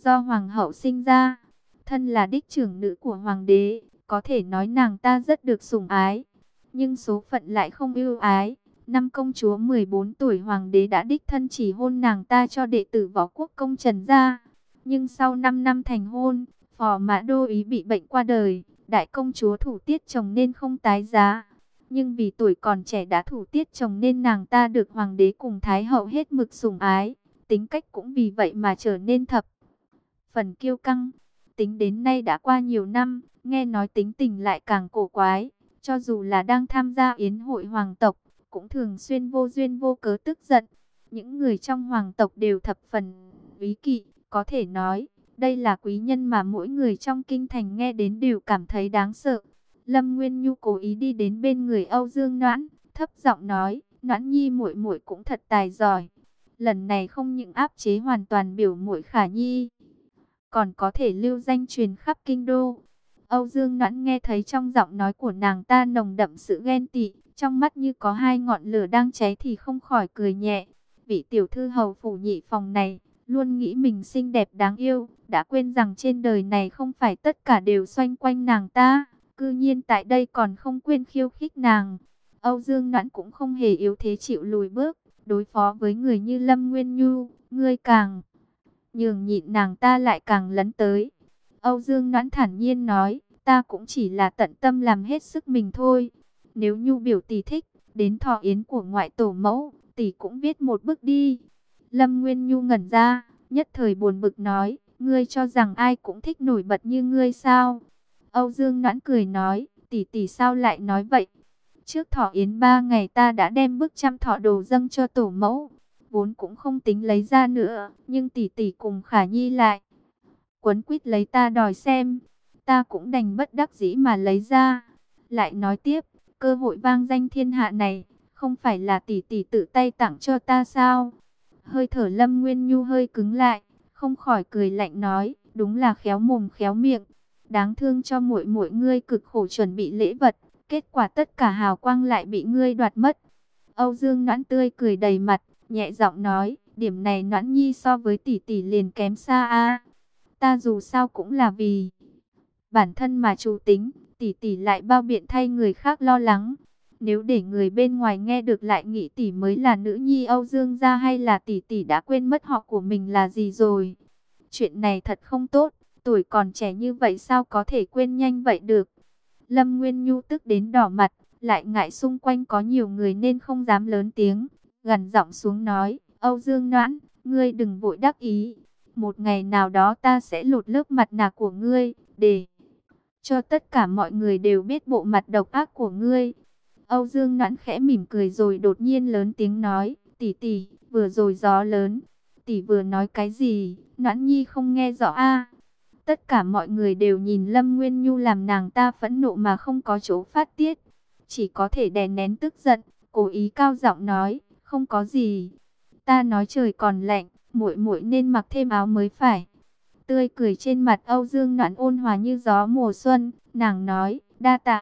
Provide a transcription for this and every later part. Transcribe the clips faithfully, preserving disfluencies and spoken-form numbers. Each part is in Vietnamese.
do hoàng hậu sinh ra. Thân là đích trưởng nữ của hoàng đế, có thể nói nàng ta rất được sủng ái. Nhưng số phận lại không ưu ái. Năm công chúa mười bốn tuổi, hoàng đế đã đích thân chỉ hôn nàng ta cho đệ tử võ quốc công Trần gia. Nhưng sau năm năm thành hôn, phò mã đô ý bị bệnh qua đời. Đại công chúa thủ tiết chồng nên không tái giá. Nhưng vì tuổi còn trẻ đã thủ tiết chồng nên nàng ta được hoàng đế cùng thái hậu hết mực sủng ái. Tính cách cũng vì vậy mà trở nên thập phần kiêu căng. Tính đến nay đã qua nhiều năm, nghe nói tính tình lại càng cổ quái. Cho dù là đang tham gia yến hội hoàng tộc, cũng thường xuyên vô duyên vô cớ tức giận. Những người trong hoàng tộc đều thập phần úy kỵ, có thể nói, đây là quý nhân mà mỗi người trong kinh thành nghe đến đều cảm thấy đáng sợ. Lâm Nguyên Nhu cố ý đi đến bên người Âu Dương Noãn, thấp giọng nói, Noãn Nhi muội muội cũng thật tài giỏi. Lần này không những áp chế hoàn toàn biểu muội Khả Nhi, còn có thể lưu danh truyền khắp kinh đô. Âu Dương Noãn nghe thấy trong giọng nói của nàng ta nồng đậm sự ghen tị, trong mắt như có hai ngọn lửa đang cháy thì không khỏi cười nhẹ. Vị tiểu thư hầu phủ nhị phòng này, luôn nghĩ mình xinh đẹp đáng yêu, đã quên rằng trên đời này không phải tất cả đều xoay quanh nàng ta. Cư nhiên tại đây còn không quên khiêu khích nàng. Âu Dương Noãn cũng không hề yếu thế chịu lùi bước, đối phó với người như Lâm Nguyên Nhu, ngươi càng nhường nhịn nàng ta lại càng lấn tới. Âu Dương Noãn thản nhiên nói, ta cũng chỉ là tận tâm làm hết sức mình thôi. Nếu Nhu biểu tỷ thích, đến thọ yến của ngoại tổ mẫu, tỷ cũng viết một bức đi. Lâm Nguyên Nhu ngẩn ra, nhất thời buồn bực nói, ngươi cho rằng ai cũng thích nổi bật như ngươi sao? Âu Dương Noãn cười nói, tỷ tỷ sao lại nói vậy? Trước thọ yến ba ngày ta đã đem bức trăm thọ đồ dâng cho tổ mẫu, vốn cũng không tính lấy ra nữa, nhưng tỷ tỷ cùng Khả Nhi lại quấn quýt lấy ta đòi xem, ta cũng đành bất đắc dĩ mà lấy ra. Lại nói tiếp, cơ hội vang danh thiên hạ này, không phải là tỷ tỷ tự tay tặng cho ta sao? Hơi thở Lâm Nguyên Nhu hơi cứng lại, không khỏi cười lạnh nói, đúng là khéo mồm khéo miệng. Đáng thương cho muội muội ngươi cực khổ chuẩn bị lễ vật, kết quả tất cả hào quang lại bị ngươi đoạt mất. Âu Dương Noãn tươi cười đầy mặt, nhẹ giọng nói, điểm này Noãn Nhi so với tỷ tỷ liền kém xa a. Ta dù sao cũng là vì bản thân mà chủ tính, tỷ tỷ lại bao biện thay người khác lo lắng. Nếu để người bên ngoài nghe được lại nghĩ tỷ mới là nữ nhi Âu Dương gia, hay là tỷ tỷ đã quên mất họ của mình là gì rồi. Chuyện này thật không tốt, tuổi còn trẻ như vậy sao có thể quên nhanh vậy được. Lâm Nguyên Nhu tức đến đỏ mặt, lại ngại xung quanh có nhiều người nên không dám lớn tiếng, gằn giọng xuống nói, Âu Dương Noãn, ngươi đừng vội đắc ý. Một ngày nào đó ta sẽ lột lớp mặt nạ của ngươi, để cho tất cả mọi người đều biết bộ mặt độc ác của ngươi. Âu Dương Noãn khẽ mỉm cười rồi đột nhiên lớn tiếng nói, tỷ tỷ, vừa rồi gió lớn, tỷ vừa nói cái gì, Noãn Nhi không nghe rõ a. Tất cả mọi người đều nhìn Lâm Nguyên Nhu làm nàng ta phẫn nộ mà không có chỗ phát tiết, chỉ có thể đè nén tức giận, cố ý cao giọng nói, không có gì, ta nói trời còn lạnh, muội muội nên mặc thêm áo mới phải. Tươi cười trên mặt Âu Dương Noãn ôn hòa như gió mùa xuân, nàng nói, đa tạ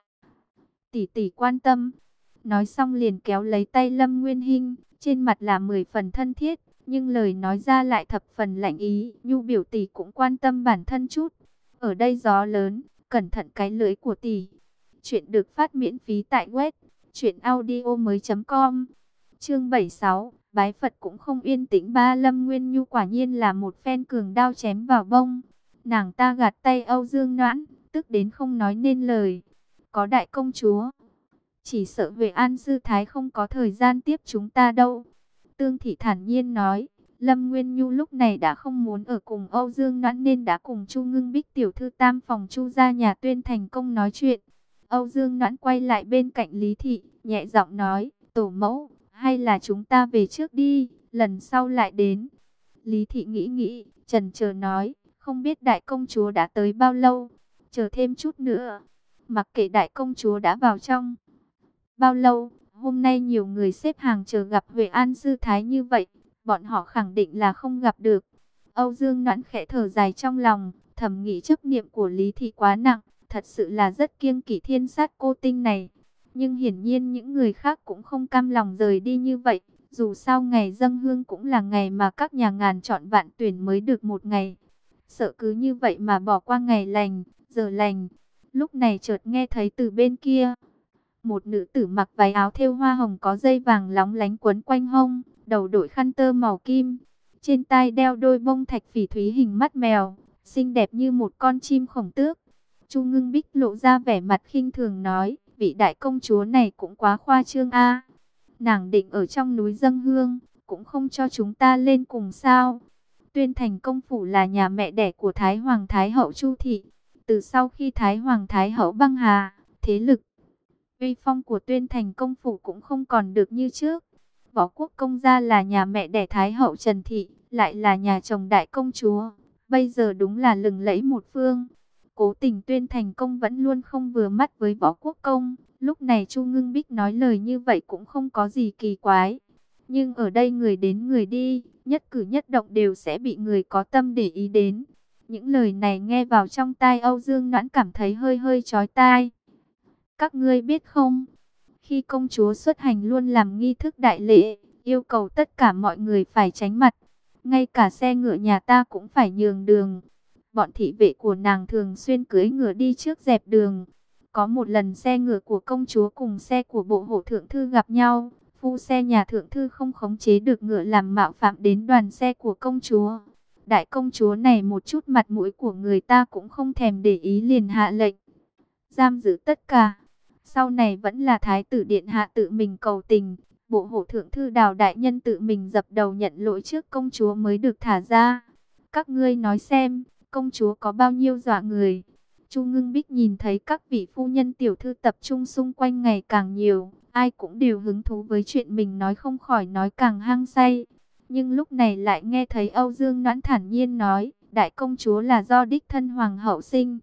tỷ tỷ quan tâm. Nói xong liền kéo lấy tay Lâm Nguyên Hinh, trên mặt là mười phần thân thiết, nhưng lời nói ra lại thập phần lạnh ý. Nhu biểu tỷ cũng quan tâm bản thân chút. Ở đây gió lớn, cẩn thận cái lưỡi của tỷ. Chuyện được phát miễn phí tại web truyện audio mới chấm com. Chương bảy mươi sáu, bái Phật cũng không yên tĩnh ba. Lâm Nguyên Nhu quả nhiên là một phen cường đao chém vào bông. Nàng ta gạt tay Âu Dương Noãn, tức đến không nói nên lời. Có đại công chúa, chỉ sợ Huệ An sư thái không có thời gian tiếp chúng ta đâu. Tương Thị thản nhiên nói. Lâm Nguyên Nhu lúc này đã không muốn ở cùng Âu Dương Noãn nên đã cùng Chu Ngưng Bích tiểu thư tam phòng Chu gia nhà Tuyên thành công nói chuyện. Âu Dương Noãn quay lại bên cạnh Lý Thị, nhẹ giọng nói, tổ mẫu, hay là chúng ta về trước đi, lần sau lại đến. Lý Thị nghĩ nghĩ, chần chờ nói, không biết đại công chúa đã tới bao lâu, chờ thêm chút nữa. Mặc kệ đại công chúa đã vào trong bao lâu, hôm nay nhiều người xếp hàng chờ gặp Huệ An sư thái như vậy, bọn họ khẳng định là không gặp được. Âu Dương Noãn khẽ thở dài trong lòng, thầm nghĩ chấp niệm của Lý Thị quá nặng, thật sự là rất kiêng kỵ thiên sát cô tinh này. Nhưng hiển nhiên những người khác cũng không cam lòng rời đi như vậy, dù sao ngày dâng hương cũng là ngày mà các nhà ngàn chọn vạn tuyển mới được một ngày. sợ cứ như vậy mà bỏ qua ngày lành, giờ lành. Lúc này chợt nghe thấy từ bên kia, một nữ tử mặc váy áo thêu hoa hồng có dây vàng lóng lánh quấn quanh hông, đầu đội khăn tơ màu kim, trên tai đeo đôi bông thạch phỉ thúy hình mắt mèo, xinh đẹp như một con chim khổng tước. Chu Ngưng Bích lộ ra vẻ mặt khinh thường nói, vị đại công chúa này cũng quá khoa trương a. Nàng định ở trong núi dâng hương, cũng không cho chúng ta lên cùng sao? Tuyên Thành công phủ là nhà mẹ đẻ của Thái Hoàng Thái hậu Chu Thị. Từ sau khi Thái Hoàng Thái hậu băng hà, thế lực, uy phong của Tuyên Thành công phủ cũng không còn được như trước. Võ Quốc công gia là nhà mẹ đẻ Thái hậu Trần Thị, lại là nhà chồng đại công chúa. Bây giờ đúng là lừng lẫy một phương. Cố tình Tuyên Thành công vẫn luôn không vừa mắt với Võ Quốc công. Lúc này Chu Ngưng Bích nói lời như vậy cũng không có gì kỳ quái. Nhưng ở đây người đến người đi, nhất cử nhất động đều sẽ bị người có tâm để ý đến. Những lời này nghe vào trong tai Âu Dương Noãn cảm thấy hơi hơi chói tai. Các ngươi biết không, khi công chúa xuất hành luôn làm nghi thức đại lễ, yêu cầu tất cả mọi người phải tránh mặt. Ngay cả xe ngựa nhà ta cũng phải nhường đường. Bọn thị vệ của nàng thường xuyên cưỡi ngựa đi trước dẹp đường. Có một lần xe ngựa của công chúa cùng xe của bộ hộ thượng thư gặp nhau. Phu xe nhà thượng thư không khống chế được ngựa làm mạo phạm đến đoàn xe của công chúa. Đại công chúa này một chút mặt mũi của người ta cũng không thèm để ý, liền hạ lệnh giam giữ tất cả. Sau này vẫn là thái tử điện hạ tự mình cầu tình, bộ hộ thượng thư Đào đại nhân tự mình dập đầu nhận lỗi trước công chúa mới được thả ra. Các ngươi nói xem, công chúa có bao nhiêu dọa người? Chu Ngưng Bích nhìn thấy các vị phu nhân tiểu thư tập trung xung quanh ngày càng nhiều, ai cũng đều hứng thú với chuyện mình nói, không khỏi nói càng hăng say. Nhưng lúc này lại nghe thấy Âu Dương Noãn thản nhiên nói, đại công chúa là do đích thân hoàng hậu sinh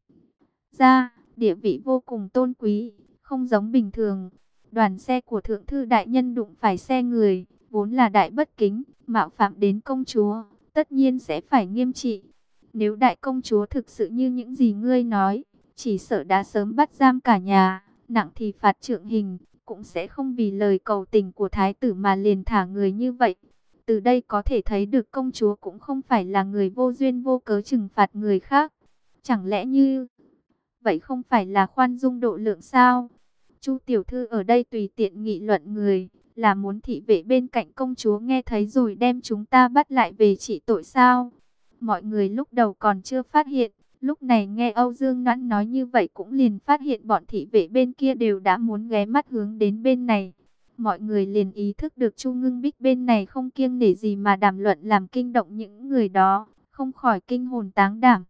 ra, địa vị vô cùng tôn quý, không giống bình thường. Đoàn xe của thượng thư đại nhân đụng phải xe người, vốn là đại bất kính, mạo phạm đến công chúa, tất nhiên sẽ phải nghiêm trị. Nếu đại công chúa thực sự như những gì ngươi nói, chỉ sợ đã sớm bắt giam cả nhà, nặng thì phạt trượng hình, cũng sẽ không vì lời cầu tình của thái tử mà liền thả người như vậy. Từ đây có thể thấy được công chúa cũng không phải là người vô duyên vô cớ trừng phạt người khác. Chẳng lẽ như vậy không phải là khoan dung độ lượng sao? Chu tiểu thư ở đây tùy tiện nghị luận người, là muốn thị vệ bên cạnh công chúa nghe thấy rồi đem chúng ta bắt lại về trị tội sao? Mọi người lúc đầu còn chưa phát hiện, lúc này nghe Âu Dương Noãn nói như vậy cũng liền phát hiện bọn thị vệ bên kia đều đã muốn ghé mắt hướng đến bên này. Mọi người liền ý thức được Chu Ngưng Bích bên này không kiêng nể gì mà đàm luận làm kinh động những người đó, không khỏi kinh hồn táng đảm.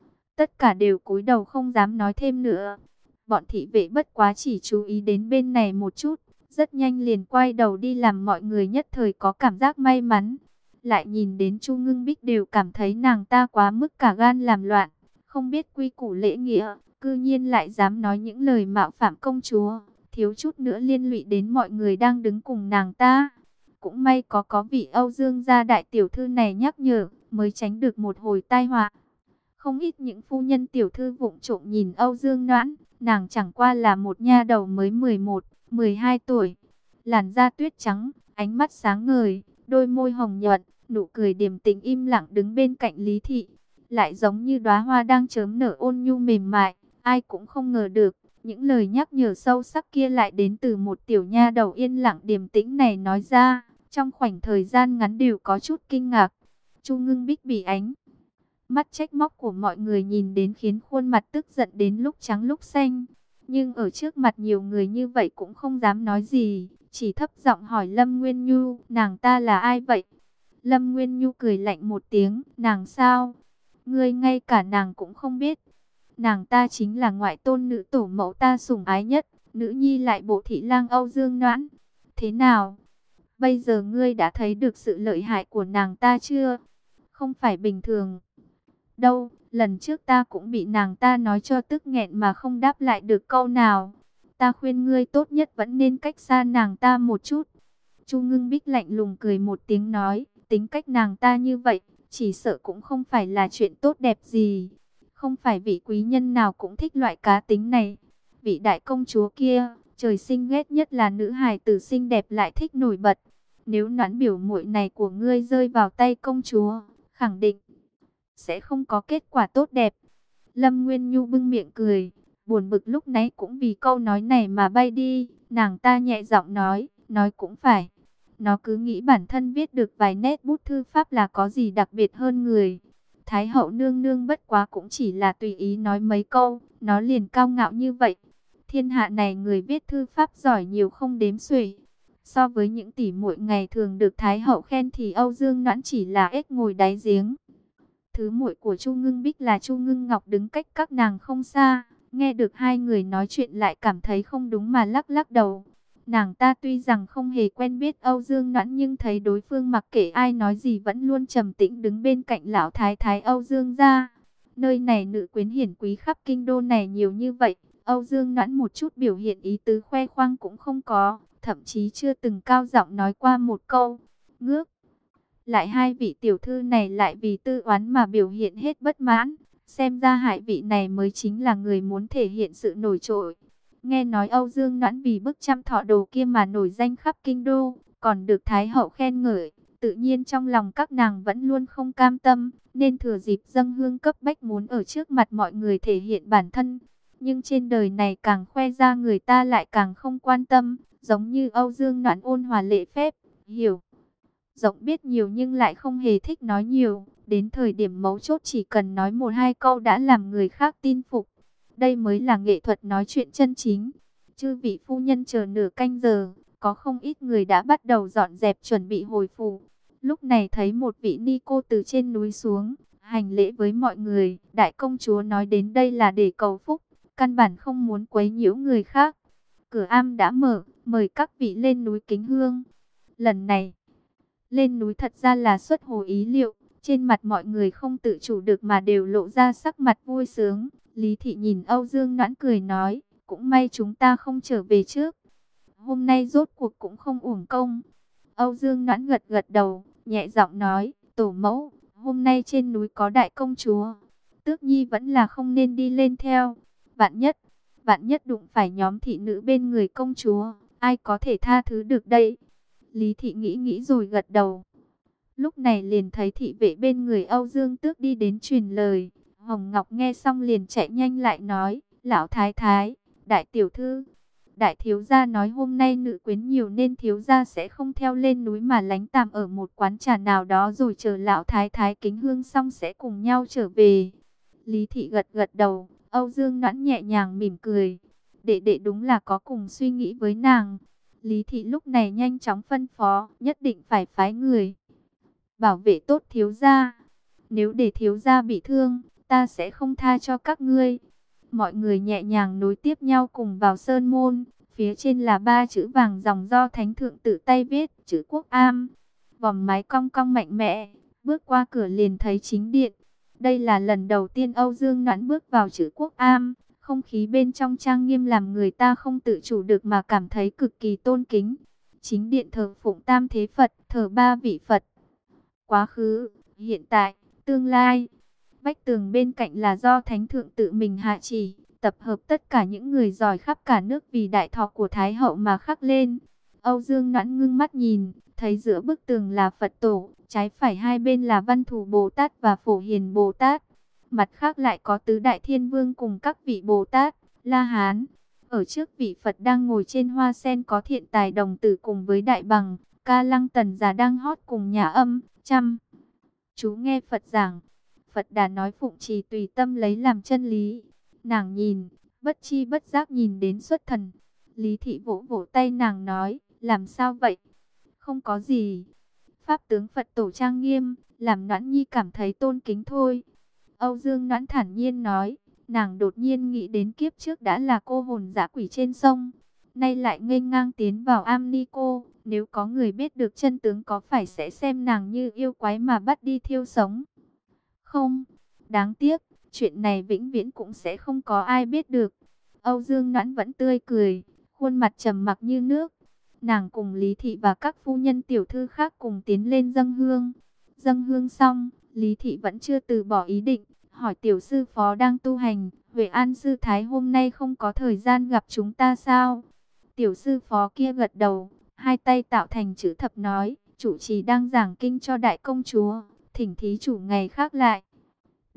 Tất cả đều cúi đầu không dám nói thêm nữa. Bọn thị vệ bất quá chỉ chú ý đến bên này một chút, rất nhanh liền quay đầu đi, làm mọi người nhất thời có cảm giác may mắn. Lại nhìn đến Chu Ngưng Bích đều cảm thấy nàng ta quá mức cả gan làm loạn, không biết quy củ lễ nghĩa, cư nhiên lại dám nói những lời mạo phạm công chúa, thiếu chút nữa liên lụy đến mọi người đang đứng cùng nàng ta. Cũng may có có vị Âu Dương gia đại tiểu thư này nhắc nhở, mới tránh được một hồi tai họa. Không ít những phu nhân tiểu thư vụng trộm nhìn Âu Dương Noãn, nàng chẳng qua là một nha đầu mới mười một, mười hai tuổi, làn da tuyết trắng, ánh mắt sáng ngời, đôi môi hồng nhuận, nụ cười điềm tĩnh im lặng đứng bên cạnh Lý Thị, lại giống như đóa hoa đang chớm nở ôn nhu mềm mại. Ai cũng không ngờ được, những lời nhắc nhở sâu sắc kia lại đến từ một tiểu nha đầu yên lặng điềm tĩnh này nói ra. Trong khoảnh thời gian ngắn đều có chút kinh ngạc. Chu Ngưng Bích bị ánh mắt trách móc của mọi người nhìn đến khiến khuôn mặt tức giận đến lúc trắng lúc xanh. Nhưng ở trước mặt nhiều người như vậy cũng không dám nói gì, chỉ thấp giọng hỏi Lâm Nguyên Nhu, nàng ta là ai vậy? Lâm Nguyên Nhu cười lạnh một tiếng, nàng sao? Ngươi ngay cả nàng cũng không biết. Nàng ta chính là ngoại tôn nữ tổ mẫu ta sủng ái nhất, nữ nhi lại bộ thị lang Âu Dương Noãn. Thế nào? Bây giờ ngươi đã thấy được sự lợi hại của nàng ta chưa? Không phải bình thường đâu, lần trước ta cũng bị nàng ta nói cho tức nghẹn mà không đáp lại được câu nào. Ta khuyên ngươi tốt nhất vẫn nên cách xa nàng ta một chút. Chu Ngưng Bích lạnh lùng cười một tiếng nói, tính cách nàng ta như vậy, chỉ sợ cũng không phải là chuyện tốt đẹp gì. Không phải vị quý nhân nào cũng thích loại cá tính này. Vị đại công chúa kia, trời sinh ghét nhất là nữ hài tử xinh đẹp lại thích nổi bật. Nếu Noãn biểu muội này của ngươi rơi vào tay công chúa, khẳng định sẽ không có kết quả tốt đẹp. Lâm Nguyên Nhu bưng miệng cười, buồn bực lúc nãy cũng vì câu nói này mà bay đi. Nàng ta nhẹ giọng nói, nói cũng phải. Nó cứ nghĩ bản thân viết được vài nét bút thư pháp là có gì đặc biệt hơn người. Thái hậu nương nương bất quá cũng chỉ là tùy ý nói mấy câu, nó liền cao ngạo như vậy. Thiên hạ này người viết thư pháp giỏi nhiều không đếm xuể. So với những tỷ muội ngày thường được Thái hậu khen thì Âu Dương Noãn chỉ là ếch ngồi đáy giếng. Thứ muội của Chu Ngưng Bích là Chu Ngưng Ngọc đứng cách các nàng không xa, nghe được hai người nói chuyện lại cảm thấy không đúng mà lắc lắc đầu. Nàng ta tuy rằng không hề quen biết Âu Dương Noãn nhưng thấy đối phương mặc kệ ai nói gì vẫn luôn trầm tĩnh đứng bên cạnh lão thái thái Âu Dương gia. Nơi này nữ quyến hiển quý khắp kinh đô này nhiều như vậy, Âu Dương Noãn một chút biểu hiện ý tứ khoe khoang cũng không có, thậm chí chưa từng cao giọng nói qua một câu. Ngước lại hai vị tiểu thư này lại vì tư oán mà biểu hiện hết bất mãn, xem ra hai vị này mới chính là người muốn thể hiện sự nổi trội. Nghe nói Âu Dương Noãn vì bức trăm thọ đồ kia mà nổi danh khắp kinh đô, còn được Thái hậu khen ngợi, tự nhiên trong lòng các nàng vẫn luôn không cam tâm, nên thừa dịp dâng hương cấp bách muốn ở trước mặt mọi người thể hiện bản thân. Nhưng trên đời này càng khoe ra người ta lại càng không quan tâm, giống như Âu Dương Noãn ôn hòa lễ phép, hiểu rộng biết nhiều nhưng lại không hề thích nói nhiều, đến thời điểm mấu chốt chỉ cần nói một hai câu đã làm người khác tin phục. Đây mới là nghệ thuật nói chuyện chân chính. Chư vị phu nhân chờ nửa canh giờ, có không ít người đã bắt đầu dọn dẹp chuẩn bị hồi phủ. Lúc này thấy một vị ni cô từ trên núi xuống, hành lễ với mọi người. Đại công chúa nói đến đây là để cầu phúc, căn bản không muốn quấy nhiễu người khác. Cửa am đã mở, mời các vị lên núi kính hương. Lần này, lên núi thật ra là xuất hồ ý liệu. Trên mặt mọi người không tự chủ được mà đều lộ ra sắc mặt vui sướng. Lý Thị nhìn Âu Dương Noãn cười nói, cũng may chúng ta không trở về trước. Hôm nay rốt cuộc cũng không uổng công. Âu Dương Noãn gật gật đầu, nhẹ giọng nói, tổ mẫu, hôm nay trên núi có đại công chúa. Tước Nhi vẫn là không nên đi lên theo. Vạn nhất, vạn nhất đụng phải nhóm thị nữ bên người công chúa, ai có thể tha thứ được đây? Lý Thị nghĩ nghĩ rồi gật đầu. Lúc này liền thấy thị vệ bên người Âu Dương Tước đi đến truyền lời. Hồng Ngọc nghe xong liền chạy nhanh lại nói, lão thái thái, đại tiểu thư, đại thiếu gia nói hôm nay nữ quyến nhiều nên thiếu gia sẽ không theo lên núi mà lánh tạm ở một quán trà nào đó rồi chờ lão thái thái kính hương xong sẽ cùng nhau trở về. Lý Thị gật gật đầu, Âu Dương Noãn nhẹ nhàng mỉm cười, đệ đệ đúng là có cùng suy nghĩ với nàng. Lý Thị lúc này nhanh chóng phân phó, nhất định phải phái người bảo vệ tốt thiếu gia. Nếu để thiếu gia bị thương, ta sẽ không tha cho các ngươi. Mọi người nhẹ nhàng nối tiếp nhau cùng vào sơn môn. Phía trên là ba chữ vàng dòng do thánh thượng tự tay viết, chữ Quốc Am. Vòng mái cong cong mạnh mẽ, bước qua cửa liền thấy chính điện. Đây là lần đầu tiên Âu Dương Noãn bước vào chữ Quốc Am. Không khí bên trong trang nghiêm làm người ta không tự chủ được mà cảm thấy cực kỳ tôn kính. Chính điện thờ phụng tam thế Phật, thờ ba vị Phật. Quá khứ, hiện tại, tương lai. Vách tường bên cạnh là do Thánh Thượng tự mình hạ chỉ, tập hợp tất cả những người giỏi khắp cả nước vì đại thọ của Thái Hậu mà khắc lên. Âu Dương Noãn ngưng mắt nhìn, thấy giữa bức tường là Phật tổ, trái phải hai bên là Văn Thù Bồ Tát và Phổ Hiền Bồ Tát. Mặt khác lại có tứ đại thiên vương cùng các vị Bồ Tát, La Hán. Ở trước vị Phật đang ngồi trên hoa sen có Thiện Tài Đồng Tử cùng với Đại Bằng, Ca Lăng Tần Già đang hót cùng nhà âm, chăm chú nghe Phật giảng. Phật Đà nói phụng trì tùy tâm lấy làm chân lý. Nàng nhìn, bất chi bất giác nhìn đến xuất thần. Lý Thị vỗ vỗ tay nàng nói, làm sao vậy? Không có gì. Pháp tướng Phật tổ trang nghiêm, làm Noãn Nhi cảm thấy tôn kính thôi. Âu Dương Noãn thản nhiên nói, nàng đột nhiên nghĩ đến kiếp trước đã là cô hồn dã quỷ trên sông. Nay lại nghênh ngang tiến vào am ni cô. Nếu có người biết được chân tướng có phải sẽ xem nàng như yêu quái mà bắt đi thiêu sống? Không, đáng tiếc, chuyện này vĩnh viễn cũng sẽ không có ai biết được. Âu Dương Noãn vẫn tươi cười, khuôn mặt trầm mặc như nước. Nàng cùng Lý Thị và các phu nhân tiểu thư khác cùng tiến lên dâng hương. Dâng hương xong, Lý Thị vẫn chưa từ bỏ ý định, hỏi tiểu sư phó đang tu hành, Huệ An sư thái hôm nay không có thời gian gặp chúng ta sao? Tiểu sư phó kia gật đầu, hai tay tạo thành chữ thập nói, chủ trì đang giảng kinh cho đại công chúa, thỉnh thí chủ ngày khác lại.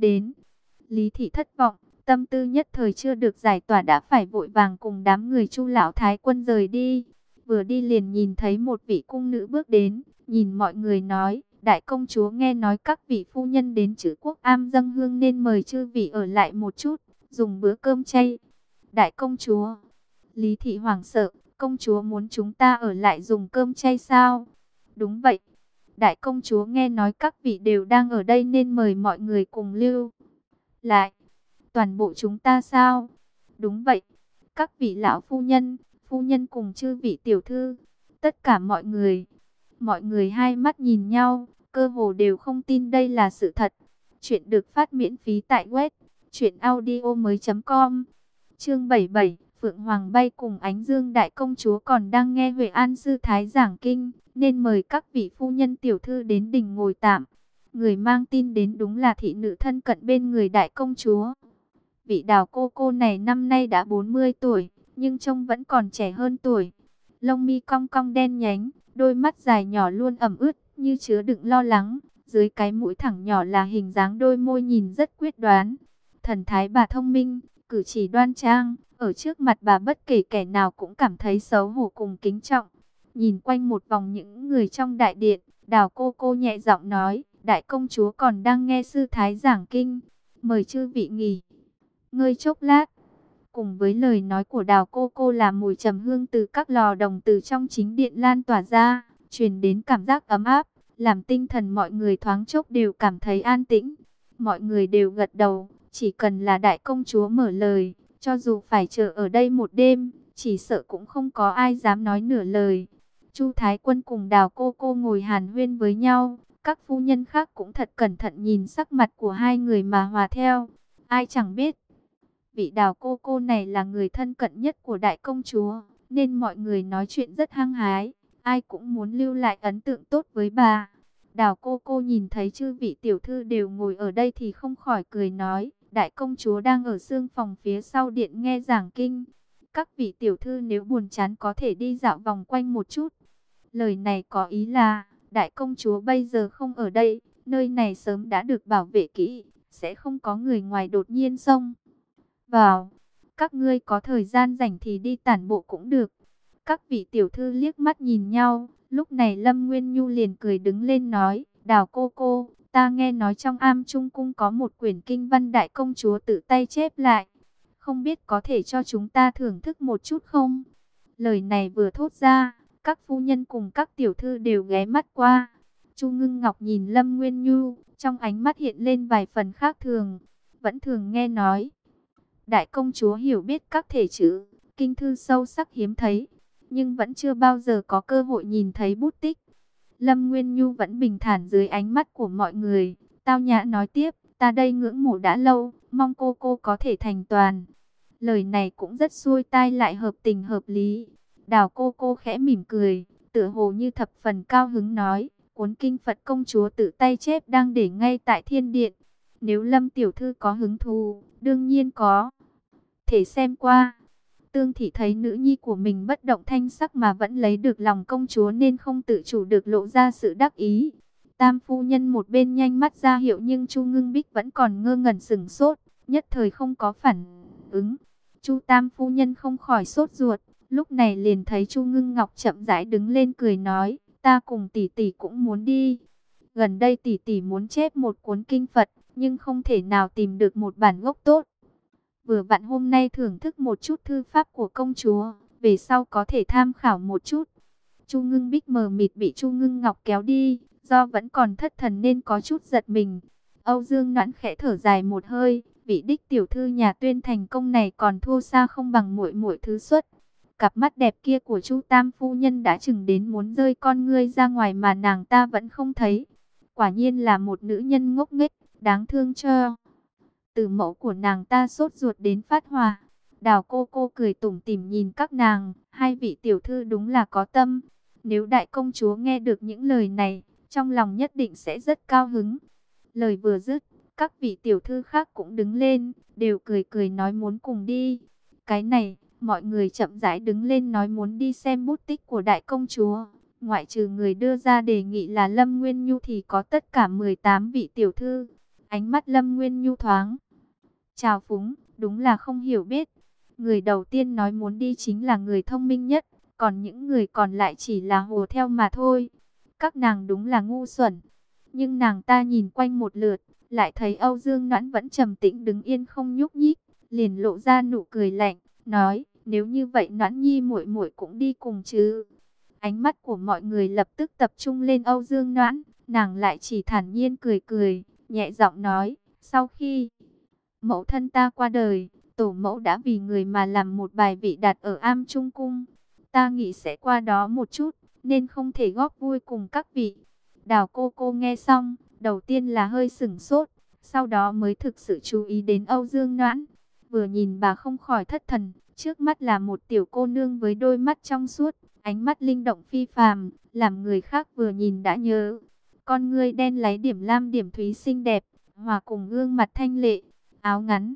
đến. Lý thị thất vọng, tâm tư nhất thời chưa được giải tỏa đã phải vội vàng cùng đám người Chu lão thái quân rời đi. Vừa đi liền nhìn thấy một vị cung nữ bước đến, nhìn mọi người nói: đại công chúa nghe nói các vị phu nhân đến Trữ Quốc Am dâng hương nên mời chư vị ở lại một chút, dùng bữa cơm chay. Đại công chúa? Lý thị hoảng sợ, công chúa muốn chúng ta ở lại dùng cơm chay sao? Đúng vậy. Đại công chúa nghe nói các vị đều đang ở đây nên mời mọi người cùng lưu lại. Toàn bộ chúng ta sao? Đúng vậy. Các vị lão phu nhân, phu nhân cùng chư vị tiểu thư, tất cả mọi người. Mọi người hai mắt nhìn nhau, cơ hồ đều không tin đây là sự thật. Chuyện được phát miễn phí tại web truyện audio mới chấm com. Chương bảy mươi bảy, Phượng Hoàng bay cùng Ánh Dương. Đại công chúa còn đang nghe Huệ An sư thái giảng kinh, nên mời các vị phu nhân tiểu thư đến đình ngồi tạm. Người mang tin đến đúng là thị nữ thân cận bên người đại công chúa. Vị Đào cô cô này năm nay đã bốn mươi tuổi, nhưng trông vẫn còn trẻ hơn tuổi. Lông mi cong cong đen nhánh, đôi mắt dài nhỏ luôn ẩm ướt, như chứa đựng lo lắng. Dưới cái mũi thẳng nhỏ là hình dáng đôi môi nhìn rất quyết đoán. Thần thái bà thông minh, cử chỉ đoan trang, ở trước mặt bà bất kể kẻ nào cũng cảm thấy xấu hổ cùng kính trọng. Nhìn quanh một vòng những người trong đại điện, Đào cô cô nhẹ giọng nói: đại công chúa còn đang nghe sư thái giảng kinh, mời chư vị nghỉ ngơi chốc lát. Cùng với lời nói của Đào cô cô là mùi trầm hương từ các lò đồng từ trong chính điện lan tỏa ra, truyền đến cảm giác ấm áp, làm tinh thần mọi người thoáng chốc đều cảm thấy an tĩnh. Mọi người đều gật đầu, chỉ cần là đại công chúa mở lời, cho dù phải chờ ở đây một đêm, chỉ sợ cũng không có ai dám nói nửa lời. Chu Thái Quân cùng Đào cô cô ngồi hàn huyên với nhau, các phu nhân khác cũng thật cẩn thận nhìn sắc mặt của hai người mà hòa theo. Ai chẳng biết, vị Đào cô cô này là người thân cận nhất của đại công chúa, nên mọi người nói chuyện rất hăng hái, ai cũng muốn lưu lại ấn tượng tốt với bà. Đào cô cô nhìn thấy chư vị tiểu thư đều ngồi ở đây thì không khỏi cười nói: đại công chúa đang ở xương phòng phía sau điện nghe giảng kinh. Các vị tiểu thư nếu buồn chán có thể đi dạo vòng quanh một chút. Lời này có ý là, đại công chúa bây giờ không ở đây, nơi này sớm đã được bảo vệ kỹ, sẽ không có người ngoài đột nhiên xông vào. Các ngươi có thời gian rảnh thì đi tản bộ cũng được. Các vị tiểu thư liếc mắt nhìn nhau, lúc này Lâm Nguyên Nhu liền cười đứng lên nói: Đào cô cô, ta nghe nói trong Am Trung Cung có một quyển kinh văn đại công chúa tự tay chép lại. Không biết có thể cho chúng ta thưởng thức một chút không? Lời này vừa thốt ra, các phu nhân cùng các tiểu thư đều ghé mắt qua. Chu Ngưng Ngọc nhìn Lâm Nguyên Nhu, trong ánh mắt hiện lên vài phần khác thường. Vẫn thường nghe nói, đại công chúa hiểu biết các thể chữ, kinh thư sâu sắc hiếm thấy, nhưng vẫn chưa bao giờ có cơ hội nhìn thấy bút tích. Lâm Nguyên Nhu vẫn bình thản dưới ánh mắt của mọi người, tao nhã nói tiếp: ta đây ngưỡng mộ đã lâu, mong cô cô có thể thành toàn. Lời này cũng rất xuôi tai lại hợp tình hợp lý. Đào cô cô khẽ mỉm cười, tựa hồ như thập phần cao hứng nói: cuốn kinh Phật công chúa tự tay chép đang để ngay tại thiên điện. Nếu Lâm tiểu thư có hứng thú, đương nhiên có thể xem qua. Tương Thị thấy nữ nhi của mình bất động thanh sắc mà vẫn lấy được lòng công chúa nên không tự chủ được lộ ra sự đắc ý. Tam phu nhân một bên nhanh mắt ra hiệu nhưng Chu Ngưng Bích vẫn còn ngơ ngẩn sững sốt, nhất thời không có phản ứng. Chu Tam phu nhân không khỏi sốt ruột, lúc này liền thấy Chu Ngưng Ngọc chậm rãi đứng lên cười nói: ta cùng tỷ tỷ cũng muốn đi. Gần đây tỷ tỷ muốn chép một cuốn kinh Phật, nhưng không thể nào tìm được một bản gốc tốt. Vừa vặn hôm nay thưởng thức một chút thư pháp của công chúa, về sau có thể tham khảo một chút. Chu Ngưng Bích mờ mịt bị Chu Ngưng Ngọc kéo đi, do vẫn còn thất thần nên có chút giật mình. Âu Dương Noãn khẽ thở dài một hơi, vị đích tiểu thư nhà Tuyên thành công này còn thua xa không bằng muội muội Thứ Xuất. Cặp mắt đẹp kia của Chu Tam phu nhân đã chừng đến muốn rơi con ngươi ra ngoài mà nàng ta vẫn không thấy. Quả nhiên là một nữ nhân ngốc nghếch, đáng thương cho. Từ mẫu của nàng ta sốt ruột đến phát hỏa. Đào cô cô cười tủm tỉm nhìn các nàng, hai vị tiểu thư đúng là có tâm. Nếu đại công chúa nghe được những lời này, trong lòng nhất định sẽ rất cao hứng. Lời vừa dứt, các vị tiểu thư khác cũng đứng lên, đều cười cười nói muốn cùng đi. Cái này, mọi người chậm rãi đứng lên nói muốn đi xem bút tích của đại công chúa. Ngoại trừ người đưa ra đề nghị là Lâm Nguyên Nhu thì có tất cả mười tám vị tiểu thư. Ánh mắt Lâm Nguyên Nhu thoáng trào phúng, đúng là không hiểu biết. Người đầu tiên nói muốn đi chính là người thông minh nhất, còn những người còn lại chỉ là hùa theo mà thôi. Các nàng đúng là ngu xuẩn. Nhưng nàng ta nhìn quanh một lượt, lại thấy Âu Dương Noãn vẫn trầm tĩnh đứng yên không nhúc nhích, liền lộ ra nụ cười lạnh, nói: "Nếu như vậy Noãn Nhi muội muội cũng đi cùng chứ?" Ánh mắt của mọi người lập tức tập trung lên Âu Dương Noãn, nàng lại chỉ thản nhiên cười cười, nhẹ giọng nói: "Sau khi mẫu thân ta qua đời, tổ mẫu đã vì người mà làm một bài vị đặt ở Am Trung Cung. Ta nghĩ sẽ qua đó một chút, nên không thể góp vui cùng các vị." Đào cô cô nghe xong, đầu tiên là hơi sửng sốt, sau đó mới thực sự chú ý đến Âu Dương Noãn. Vừa nhìn bà không khỏi thất thần, trước mắt là một tiểu cô nương với đôi mắt trong suốt, ánh mắt linh động phi phàm, làm người khác vừa nhìn đã nhớ. Con ngươi đen láy điểm lam điểm thúy xinh đẹp, hòa cùng gương mặt thanh lệ, áo ngắn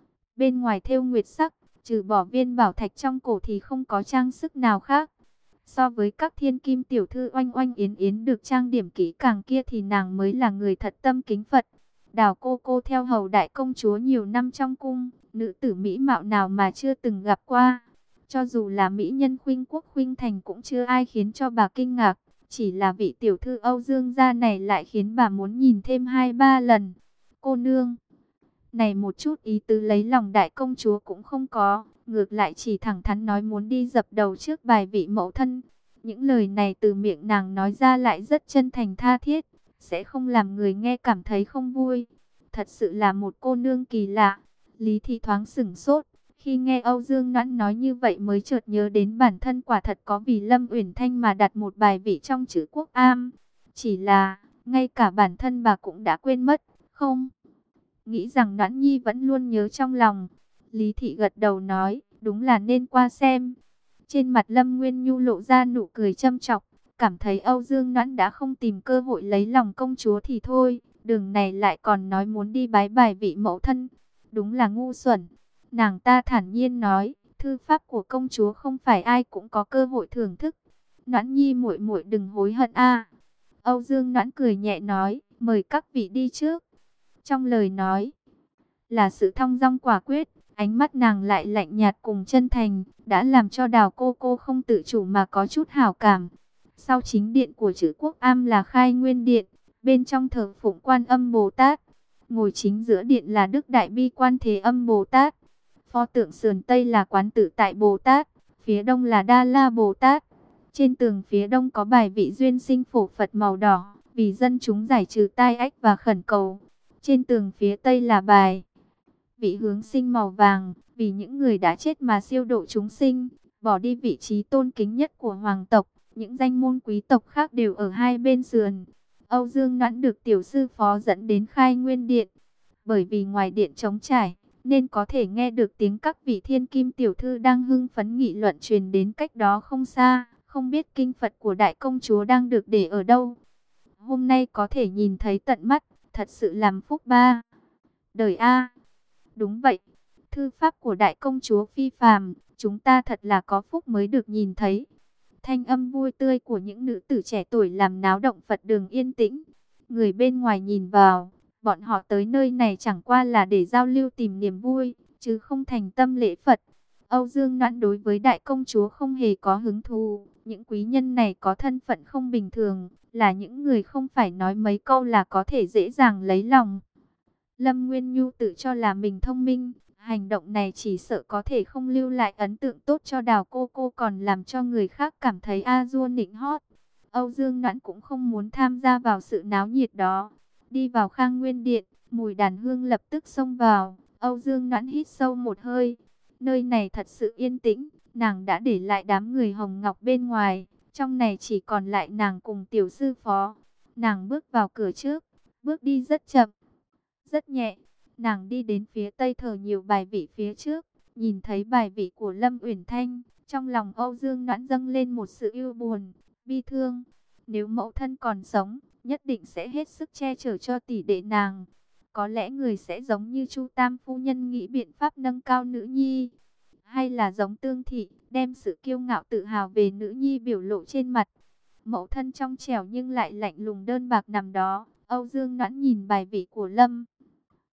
bên ngoài thêu nguyệt sắc, trừ bỏ viên bảo thạch trong cổ thì không có trang sức nào khác. So với các thiên kim tiểu thư oanh oanh yến yến được trang điểm kỹ càng kia thì nàng mới là người thật tâm kính Phật. Đào cô cô theo hầu đại công chúa nhiều năm trong cung, nữ tử mỹ mạo nào mà chưa từng gặp qua. Cho dù là mỹ nhân khuynh quốc khuynh thành cũng chưa ai khiến cho bà kinh ngạc. Chỉ là vị tiểu thư Âu Dương gia này lại khiến bà muốn nhìn thêm hai ba lần. Cô nương này một chút ý tứ lấy lòng đại công chúa cũng không có, ngược lại chỉ thẳng thắn nói muốn đi dập đầu trước bài vị mẫu thân. Những lời này từ miệng nàng nói ra lại rất chân thành tha thiết, sẽ không làm người nghe cảm thấy không vui. Thật sự là một cô nương kỳ lạ. Lý Thị thoáng sửng sốt, khi nghe Âu Dương Noãn nói như vậy mới chợt nhớ đến bản thân quả thật có vì Lâm Uyển Thanh mà đặt một bài vị trong chữ Quốc Am. Chỉ là, ngay cả bản thân bà cũng đã quên mất, không nghĩ rằng Noãn Nhi vẫn luôn nhớ trong lòng. Lý Thị gật đầu nói, đúng là nên qua xem. Trên mặt Lâm Nguyên Nhu lộ ra nụ cười châm chọc, cảm thấy Âu Dương Noãn đã không tìm cơ hội lấy lòng công chúa thì thôi, đường này lại còn nói muốn đi bái bài vị mẫu thân. Đúng là ngu xuẩn. Nàng ta thản nhiên nói, thư pháp của công chúa không phải ai cũng có cơ hội thưởng thức. Noãn Nhi muội muội đừng hối hận a. Âu Dương Noãn cười nhẹ nói, mời các vị đi trước. Trong lời nói là sự thong dong quả quyết, ánh mắt nàng lại lạnh nhạt cùng chân thành, đã làm cho Đào cô cô không tự chủ mà có chút hảo cảm. Sau chính điện của chữ Quốc Am là Khai Nguyên Điện, bên trong thờ phụng Quan Âm Bồ Tát. Ngồi chính giữa điện là Đức Đại Bi Quan Thế Âm Bồ Tát. Pho tượng sườn Tây là Quán Tự Tại Bồ Tát, phía đông là Đa La Bồ Tát. Trên tường phía đông có bài vị duyên sinh phổ Phật màu đỏ, vì dân chúng giải trừ tai ách và khẩn cầu. Trên tường phía Tây là bài vị hướng sinh màu vàng, vì những người đã chết mà siêu độ chúng sinh, bỏ đi vị trí tôn kính nhất của hoàng tộc. Những danh môn quý tộc khác đều ở hai bên sườn. Âu Dương Noãn được tiểu sư phó dẫn đến Khai Nguyên Điện. Bởi vì ngoài điện trống trải, nên có thể nghe được tiếng các vị thiên kim tiểu thư đang hưng phấn nghị luận truyền đến cách đó không xa. Không biết kinh Phật của đại công chúa đang được để ở đâu. Hôm nay có thể nhìn thấy tận mắt, thật sự làm phúc ba đời a. Đúng vậy, thư pháp của đại công chúa phi phàm, chúng ta thật là có phúc mới được nhìn thấy. Thanh âm vui tươi của những nữ tử trẻ tuổi làm náo động Phật đường yên tĩnh. Người bên ngoài nhìn vào, bọn họ tới nơi này chẳng qua là để giao lưu tìm niềm vui, chứ không thành tâm lễ Phật. Âu Dương Noãn đối với đại công chúa không hề có hứng thú. Những quý nhân này có thân phận không bình thường, là những người không phải nói mấy câu là có thể dễ dàng lấy lòng. Lâm Nguyên Nhu tự cho là mình thông minh, hành động này chỉ sợ có thể không lưu lại ấn tượng tốt cho Đào cô cô, còn làm cho người khác cảm thấy a dua nịnh hót. Âu Dương Noãn cũng không muốn tham gia vào sự náo nhiệt đó. Đi vào Khang Nguyên Điện, mùi đàn hương lập tức xông vào. Âu Dương Noãn hít sâu một hơi. Nơi này thật sự yên tĩnh, nàng đã để lại đám người hồng ngọc bên ngoài. Trong này chỉ còn lại nàng cùng tiểu sư phó. Nàng bước vào cửa trước, bước đi rất chậm, rất nhẹ. Nàng đi đến phía tây thờ nhiều bài vị phía trước, nhìn thấy bài vị của Lâm Uyển Thanh, trong lòng Âu Dương Noãn dâng lên một sự ưu buồn, bi thương. Nếu mẫu thân còn sống, nhất định sẽ hết sức che chở cho tỷ đệ nàng. Có lẽ người sẽ giống như Chu Tam phu nhân nghĩ biện pháp nâng cao nữ nhi, hay là giống Tương thị, đem sự kiêu ngạo tự hào về nữ nhi biểu lộ trên mặt. Mẫu thân trong trẻo nhưng lại lạnh lùng đơn bạc nằm đó. Âu Dương Noãn nhìn bài vị của Lâm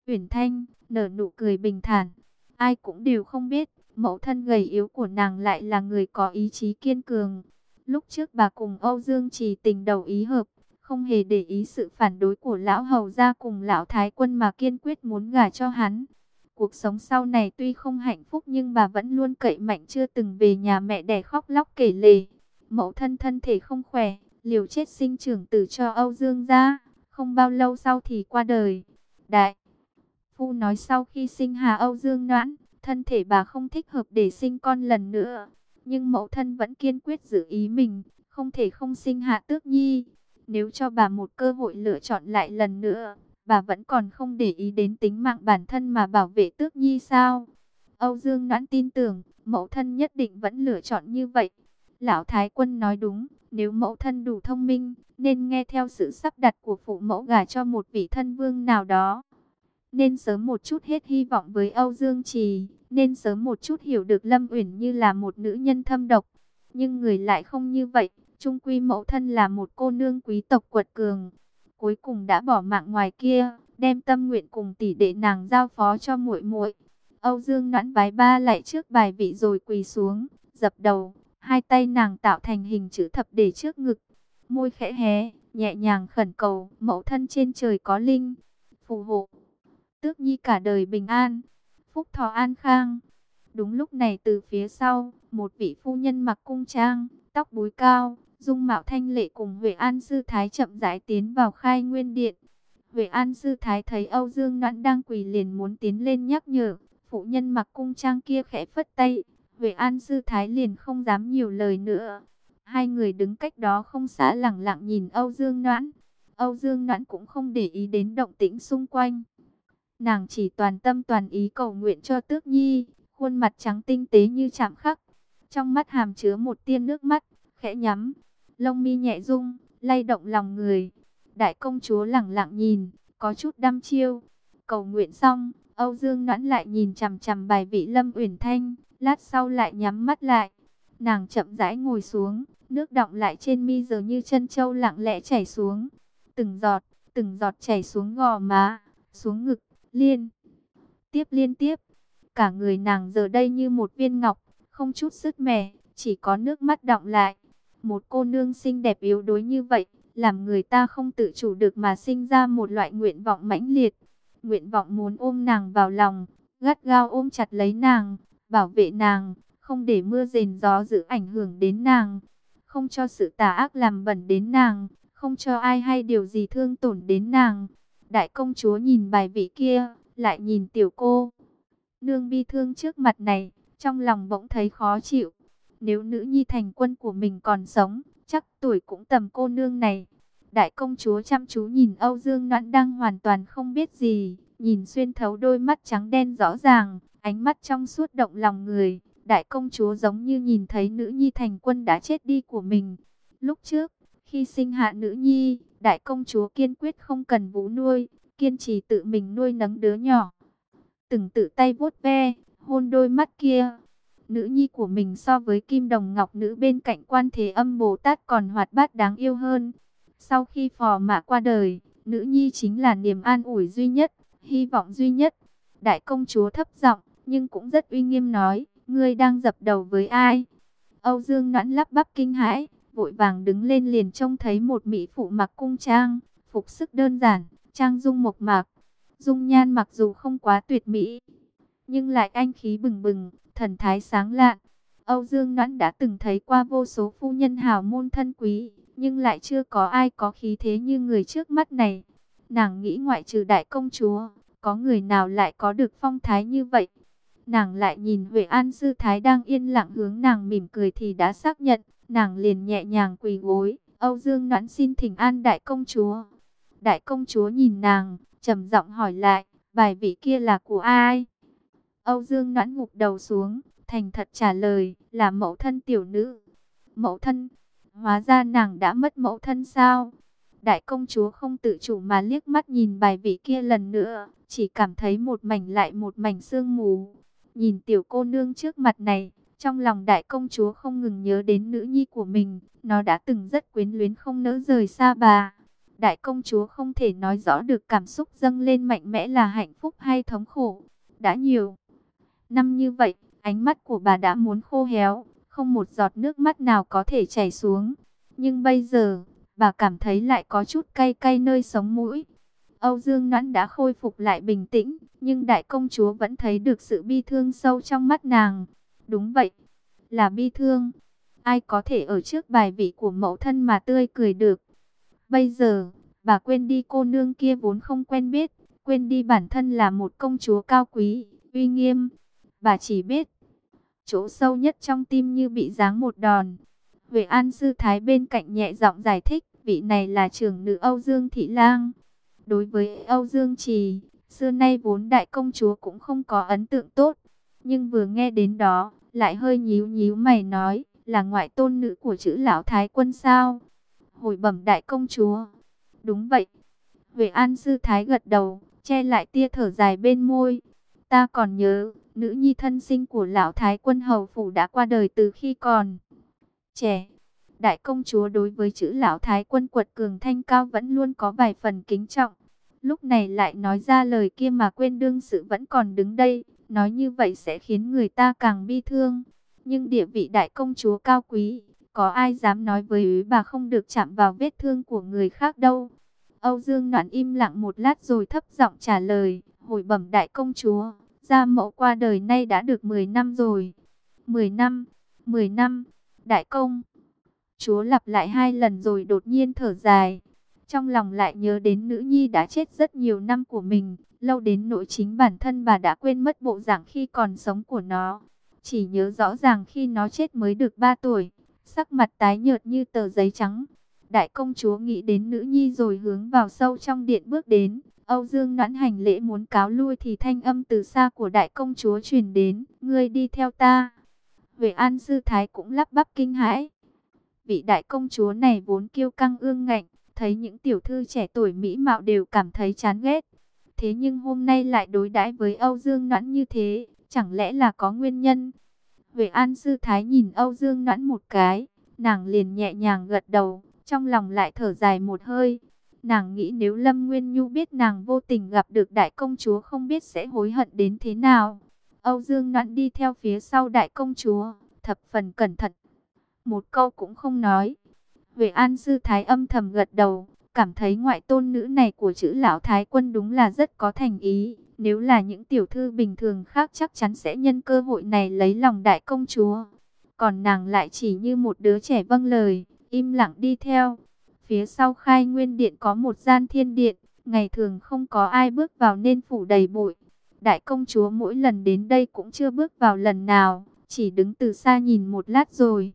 Uyển Thanh nở nụ cười bình thản. Ai cũng đều không biết, mẫu thân gầy yếu của nàng lại là người có ý chí kiên cường. Lúc trước bà cùng Âu Dương Trì tình đầu ý hợp, không hề để ý sự phản đối của lão hầu gia cùng lão thái quân mà kiên quyết muốn gả cho hắn. Cuộc sống sau này tuy không hạnh phúc nhưng bà vẫn luôn cậy mạnh, chưa từng về nhà mẹ đẻ khóc lóc kể lể. Mẫu thân thân thể không khỏe, liều chết sinh trưởng tử cho Âu Dương gia, không bao lâu sau thì qua đời. Đại phu nói sau khi sinh hạ Âu Dương Noãn, thân thể bà không thích hợp để sinh con lần nữa. Nhưng mẫu thân vẫn kiên quyết giữ ý mình, không thể không sinh hạ Tước Nhi. Nếu cho bà một cơ hội lựa chọn lại lần nữa, bà vẫn còn không để ý đến tính mạng bản thân mà bảo vệ Tước Nhi sao? Âu Dương Noãn tin tưởng, mẫu thân nhất định vẫn lựa chọn như vậy. Lão Thái Quân nói đúng, nếu mẫu thân đủ thông minh, nên nghe theo sự sắp đặt của phụ mẫu gả cho một vị thân vương nào đó. Nên sớm một chút hết hy vọng với Âu Dương Trì, nên sớm một chút hiểu được Lâm Uyển như là một nữ nhân thâm độc. Nhưng người lại không như vậy, chung quy mẫu thân là một cô nương quý tộc quật cường. Cuối cùng đã bỏ mạng ngoài kia, đem tâm nguyện cùng tỷ đệ nàng giao phó cho muội muội. Âu Dương Noãn vái ba lạy trước bài vị rồi quỳ xuống, dập đầu, hai tay nàng tạo thành hình chữ thập để trước ngực. Môi khẽ hé, nhẹ nhàng khẩn cầu, mẫu thân trên trời có linh, phù hộ Tước Nhi cả đời bình an, phúc thọ an khang. Đúng lúc này từ phía sau, một vị phu nhân mặc cung trang, tóc búi cao, dung mạo thanh lệ cùng Huệ An sư thái chậm rãi tiến vào Khai Nguyên điện. Huệ An sư thái thấy Âu Dương Noãn đang quỳ liền muốn tiến lên nhắc nhở, phụ nhân mặc cung trang kia khẽ phất tay, Huệ An sư thái liền không dám nhiều lời nữa. Hai người đứng cách đó không xa lẳng lặng nhìn Âu Dương Noãn. Âu Dương Noãn cũng không để ý đến động tĩnh xung quanh. Nàng chỉ toàn tâm toàn ý cầu nguyện cho Tước Nhi, khuôn mặt trắng tinh tế như chạm khắc. Trong mắt hàm chứa một tia nước mắt, khẽ nhắm, lông mi nhẹ rung, lay động lòng người. Đại công chúa lẳng lặng nhìn, có chút đăm chiêu. Cầu nguyện xong, Âu Dương Noãn lại nhìn chằm chằm bài vị Lâm Uyển Thanh, lát sau lại nhắm mắt lại. Nàng chậm rãi ngồi xuống, nước đọng lại trên mi giờ như chân châu lặng lẽ chảy xuống. Từng giọt, từng giọt chảy xuống gò má, xuống ngực, liên tiếp liên tiếp. Cả người nàng giờ đây như một viên ngọc, không chút sứt mẻ, chỉ có nước mắt đọng lại. Một cô nương xinh đẹp yếu đuối như vậy, làm người ta không tự chủ được mà sinh ra một loại nguyện vọng mãnh liệt. Nguyện vọng muốn ôm nàng vào lòng, gắt gao ôm chặt lấy nàng, bảo vệ nàng, không để mưa rền gió dữ ảnh hưởng đến nàng, không cho sự tà ác làm bẩn đến nàng, không cho ai hay điều gì thương tổn đến nàng. Đại công chúa nhìn bài vị kia, lại nhìn tiểu cô nương bi thương trước mặt này, trong lòng bỗng thấy khó chịu. Nếu nữ nhi thành quân của mình còn sống, chắc tuổi cũng tầm cô nương này. Đại công chúa chăm chú nhìn Âu Dương Noãn đang hoàn toàn không biết gì, nhìn xuyên thấu đôi mắt trắng đen rõ ràng, ánh mắt trong suốt động lòng người. Đại công chúa giống như nhìn thấy nữ nhi thành quân đã chết đi của mình. Lúc trước, khi sinh hạ nữ nhi, đại công chúa kiên quyết không cần vú nuôi, kiên trì tự mình nuôi nấng đứa nhỏ. Từng tự tay vuốt ve, hôn đôi mắt kia. Nữ nhi của mình so với kim đồng ngọc nữ bên cạnh Quan Thế Âm Bồ Tát còn hoạt bát đáng yêu hơn. Sau khi phò mã qua đời, nữ nhi chính là niềm an ủi duy nhất, hy vọng duy nhất. Đại công chúa thấp giọng, nhưng cũng rất uy nghiêm nói, ngươi đang dập đầu với ai? Âu Dương Noãn lắp bắp kinh hãi, vội vàng đứng lên liền trông thấy một mỹ phụ mặc cung trang, phục sức đơn giản, trang dung mộc mạc. Dung nhan mặc dù không quá tuyệt mỹ, nhưng lại anh khí bừng bừng, thần thái sáng lạn. Âu Dương Noãn đã từng thấy qua vô số phu nhân hào môn thân quý, nhưng lại chưa có ai có khí thế như người trước mắt này. Nàng nghĩ ngoại trừ đại công chúa, có người nào lại có được phong thái như vậy. Nàng lại nhìn Huệ An sư thái đang yên lặng hướng nàng mỉm cười thì đã xác nhận, nàng liền nhẹ nhàng quỳ gối. Âu Dương Noãn xin thỉnh an đại công chúa. Đại công chúa nhìn nàng, trầm giọng hỏi lại, bài vị kia là của ai? Âu Dương Noãn ngục đầu xuống, thành thật trả lời, là mẫu thân tiểu nữ. Mẫu thân? Hóa ra nàng đã mất mẫu thân sao? Đại công chúa không tự chủ mà liếc mắt nhìn bài vị kia lần nữa, chỉ cảm thấy một mảnh lại một mảnh sương mù. Nhìn tiểu cô nương trước mặt này, trong lòng đại công chúa không ngừng nhớ đến nữ nhi của mình, nó đã từng rất quyến luyến không nỡ rời xa bà. Đại công chúa không thể nói rõ được cảm xúc dâng lên mạnh mẽ là hạnh phúc hay thống khổ. Đã nhiều năm như vậy, ánh mắt của bà đã muốn khô héo, không một giọt nước mắt nào có thể chảy xuống. Nhưng bây giờ, bà cảm thấy lại có chút cay cay nơi sống mũi. Âu Dương Noãn đã khôi phục lại bình tĩnh, nhưng đại công chúa vẫn thấy được sự bi thương sâu trong mắt nàng. Đúng vậy, là bi thương. Ai có thể ở trước bài vị của mẫu thân mà tươi cười được. Bây giờ, bà quên đi cô nương kia vốn không quen biết, quên đi bản thân là một công chúa cao quý, uy nghiêm. Bà chỉ biết, chỗ sâu nhất trong tim như bị giáng một đòn. Huệ An sư thái bên cạnh nhẹ giọng giải thích, vị này là trưởng nữ Âu Dương Thị Lang. Đối với Âu Dương Trì, xưa nay vốn đại công chúa cũng không có ấn tượng tốt. Nhưng vừa nghe đến đó, lại hơi nhíu nhíu mày nói, là ngoại tôn nữ của chữ lão thái quân sao? Hồi bẩm đại công chúa. Đúng vậy. Huệ An sư thái gật đầu, che lại tia thở dài bên môi. Ta còn nhớ, nữ nhi thân sinh của lão thái quân hầu phủ đã qua đời từ khi còn trẻ. Đại công chúa đối với chữ lão thái quân quật cường thanh cao vẫn luôn có vài phần kính trọng. Lúc này lại nói ra lời kia mà quên đương sự vẫn còn đứng đây. Nói như vậy sẽ khiến người ta càng bi thương. Nhưng địa vị đại công chúa cao quý, có ai dám nói với úy bà không được chạm vào vết thương của người khác đâu. Âu Dương Noãn im lặng một lát rồi thấp giọng trả lời, hồi bẩm đại công chúa, gia mẫu qua đời nay đã được mười năm rồi. mười năm, mười năm, đại công chúa lặp lại hai lần rồi đột nhiên thở dài. Trong lòng lại nhớ đến nữ nhi đã chết rất nhiều năm của mình, lâu đến nỗi chính bản thân bà đã quên mất bộ dạng khi còn sống của nó. Chỉ nhớ rõ ràng khi nó chết mới được ba tuổi, sắc mặt tái nhợt như tờ giấy trắng. Đại công chúa nghĩ đến nữ nhi rồi hướng vào sâu trong điện bước đến. Âu Dương Noãn hành lễ muốn cáo lui thì thanh âm từ xa của đại công chúa truyền đến, ngươi đi theo ta. Huệ An sư thái cũng lắp bắp kinh hãi. Vị đại công chúa này vốn kiêu căng ương ngạnh, thấy những tiểu thư trẻ tuổi mỹ mạo đều cảm thấy chán ghét. Thế nhưng hôm nay lại đối đãi với Âu Dương Noãn như thế, chẳng lẽ là có nguyên nhân? Huệ An sư thái nhìn Âu Dương Noãn một cái, nàng liền nhẹ nhàng gật đầu, trong lòng lại thở dài một hơi. Nàng nghĩ nếu Lâm Nguyên Nhu biết nàng vô tình gặp được đại công chúa không biết sẽ hối hận đến thế nào. Âu Dương Noãn đi theo phía sau đại công chúa, thập phần cẩn thận, một câu cũng không nói. Huệ An sư thái âm thầm gật đầu, cảm thấy ngoại tôn nữ này của chữ lão thái quân đúng là rất có thành ý. Nếu là những tiểu thư bình thường khác chắc chắn sẽ nhân cơ hội này lấy lòng đại công chúa. Còn nàng lại chỉ như một đứa trẻ vâng lời, im lặng đi theo. Phía sau Khai Nguyên Điện có một gian thiên điện, ngày thường không có ai bước vào nên phủ đầy bụi. Đại công chúa mỗi lần đến đây cũng chưa bước vào lần nào, chỉ đứng từ xa nhìn một lát rồi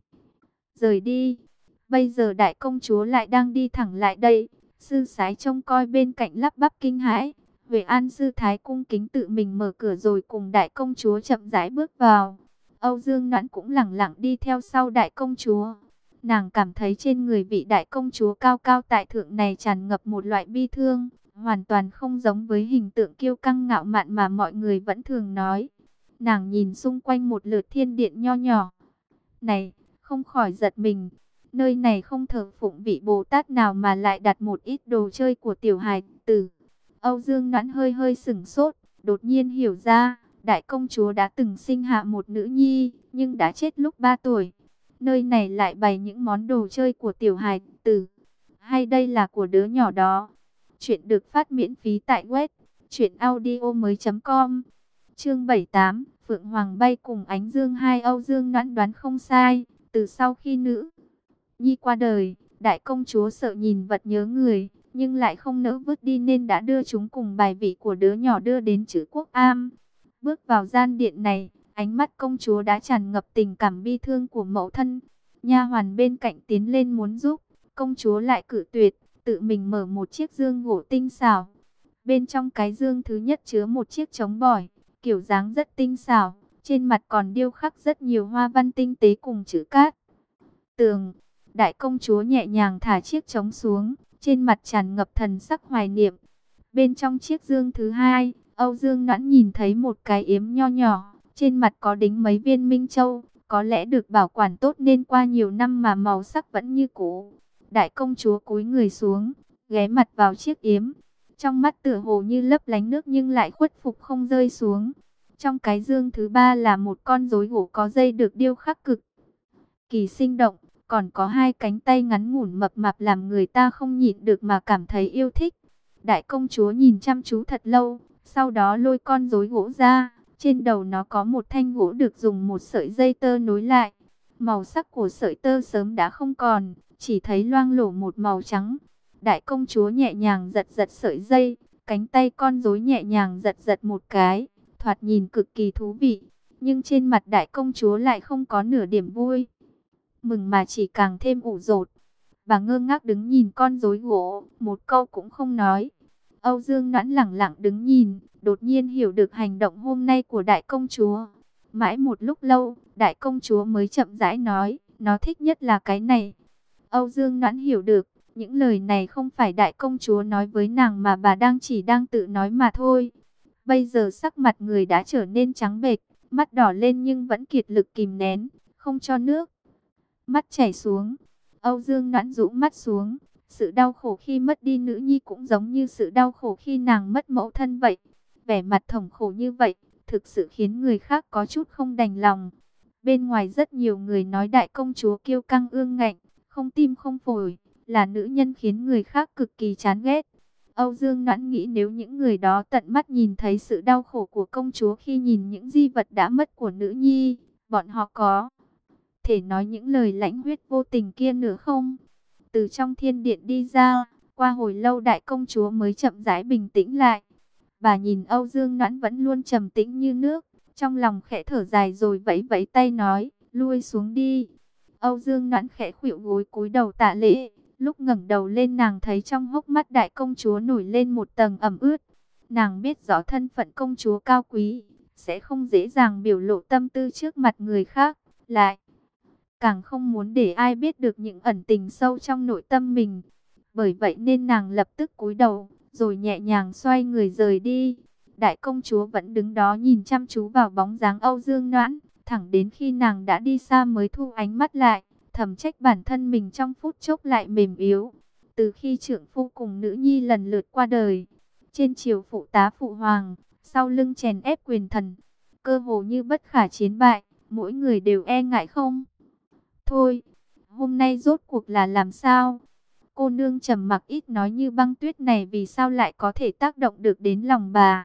rời đi. Bây giờ đại công chúa lại đang đi thẳng lại đây. Sư sái trông coi bên cạnh lắp bắp kinh hãi. Huệ An sư thái cung kính tự mình mở cửa rồi cùng đại công chúa chậm rãi bước vào. Âu Dương Noãn cũng lẳng lặng đi theo sau đại công chúa. Nàng cảm thấy trên người vị đại công chúa cao cao tại thượng này tràn ngập một loại bi thương, hoàn toàn không giống với hình tượng kiêu căng ngạo mạn mà mọi người vẫn thường nói. Nàng nhìn xung quanh một lượt thiên điện nho nhỏ này, không khỏi giật mình. Nơi này không thờ phụng vị Bồ Tát nào mà lại đặt một ít đồ chơi của tiểu hài tử. Âu Dương Noãn hơi hơi sửng sốt, đột nhiên hiểu ra, đại công chúa đã từng sinh hạ một nữ nhi, nhưng đã chết lúc ba tuổi. Nơi này lại bày những món đồ chơi của tiểu hài tử, hay đây là của đứa nhỏ đó? Chuyện được phát miễn phí tại web truyện audio mới chấm com. Chương bảy mươi tám, Phượng Hoàng bay cùng ánh dương hai. Âu Dương Noãn đoán không sai, từ sau khi nữ nhi qua đời, đại công chúa sợ nhìn vật nhớ người, nhưng lại không nỡ vứt đi nên đã đưa chúng cùng bài vị của đứa nhỏ đưa đến chữ Quốc Am. Bước vào gian điện này, ánh mắt công chúa đã tràn ngập tình cảm bi thương của mẫu thân. Nha hoàn bên cạnh tiến lên muốn giúp, công chúa lại cự tuyệt, tự mình mở một chiếc dương gỗ tinh xảo. Bên trong cái dương thứ nhất chứa một chiếc trống bỏi, kiểu dáng rất tinh xảo, trên mặt còn điêu khắc rất nhiều hoa văn tinh tế cùng chữ cát tường. Đại công chúa nhẹ nhàng thả chiếc trống xuống, trên mặt tràn ngập thần sắc hoài niệm. Bên trong chiếc dương thứ hai, Âu Dương Noãn nhìn thấy một cái yếm nho nhỏ, trên mặt có đính mấy viên minh châu, có lẽ được bảo quản tốt nên qua nhiều năm mà màu sắc vẫn như cũ. Đại công chúa cúi người xuống, ghé mặt vào chiếc yếm. Trong mắt tựa hồ như lấp lánh nước nhưng lại khuất phục không rơi xuống. Trong cái dương thứ ba là một con rối gỗ có dây được điêu khắc cực kỳ sinh động, còn có hai cánh tay ngắn ngủn mập mạp làm người ta không nhịn được mà cảm thấy yêu thích. Đại công chúa nhìn chăm chú thật lâu, sau đó lôi con rối gỗ ra, trên đầu nó có một thanh gỗ được dùng một sợi dây tơ nối lại. Màu sắc của sợi tơ sớm đã không còn, chỉ thấy loang lổ một màu trắng. Đại công chúa nhẹ nhàng giật giật sợi dây, cánh tay con rối nhẹ nhàng giật giật một cái, thoạt nhìn cực kỳ thú vị. Nhưng trên mặt đại công chúa lại không có nửa điểm vui mừng mà chỉ càng thêm ủ rột. Bà ngơ ngác đứng nhìn con rối gỗ, một câu cũng không nói. Âu Dương Noãn lẳng lặng đứng nhìn, đột nhiên hiểu được hành động hôm nay của đại công chúa. Mãi một lúc lâu, đại công chúa mới chậm rãi nói, nó thích nhất là cái này. Âu Dương Noãn hiểu được, những lời này không phải đại công chúa nói với nàng mà bà đang chỉ đang tự nói mà thôi. Bây giờ sắc mặt người đã trở nên trắng bệch, mắt đỏ lên nhưng vẫn kiệt lực kìm nén, không cho nước mắt chảy xuống. Âu Dương Noãn rũ mắt xuống, sự đau khổ khi mất đi nữ nhi cũng giống như sự đau khổ khi nàng mất mẫu thân vậy. Vẻ mặt thống khổ như vậy, thực sự khiến người khác có chút không đành lòng. Bên ngoài rất nhiều người nói đại công chúa kiêu căng ương ngạnh, không tim không phổi, là nữ nhân khiến người khác cực kỳ chán ghét. Âu Dương Noãn nghĩ nếu những người đó tận mắt nhìn thấy sự đau khổ của công chúa khi nhìn những di vật đã mất của nữ nhi, bọn họ có thể nói những lời lãnh huyết vô tình kia nữa không? Từ trong thiên điện đi ra, qua hồi lâu đại công chúa mới chậm rãi bình tĩnh lại. Bà nhìn Âu Dương Noãn vẫn luôn trầm tĩnh như nước, trong lòng khẽ thở dài rồi vẫy vẫy tay nói, lui xuống đi. Âu Dương Noãn khẽ khuỵu gối cúi đầu tạ lễ, lúc ngẩng đầu lên nàng thấy trong hốc mắt đại công chúa nổi lên một tầng ẩm ướt. Nàng biết rõ thân phận công chúa cao quý, sẽ không dễ dàng biểu lộ tâm tư trước mặt người khác, lại càng không muốn để ai biết được những ẩn tình sâu trong nội tâm mình. Bởi vậy nên nàng lập tức cúi đầu, rồi nhẹ nhàng xoay người rời đi. Đại công chúa vẫn đứng đó nhìn chăm chú vào bóng dáng Âu Dương Noãn, thẳng đến khi nàng đã đi xa mới thu ánh mắt lại, thầm trách bản thân mình trong phút chốc lại mềm yếu. Từ khi trưởng phu cùng nữ nhi lần lượt qua đời, trên triều phụ tá phụ hoàng, sau lưng chèn ép quyền thần, cơ hồ như bất khả chiến bại, mỗi người đều e ngại không thôi. Hôm nay rốt cuộc là làm sao? Cô nương trầm mặc ít nói như băng tuyết này vì sao lại có thể tác động được đến lòng bà?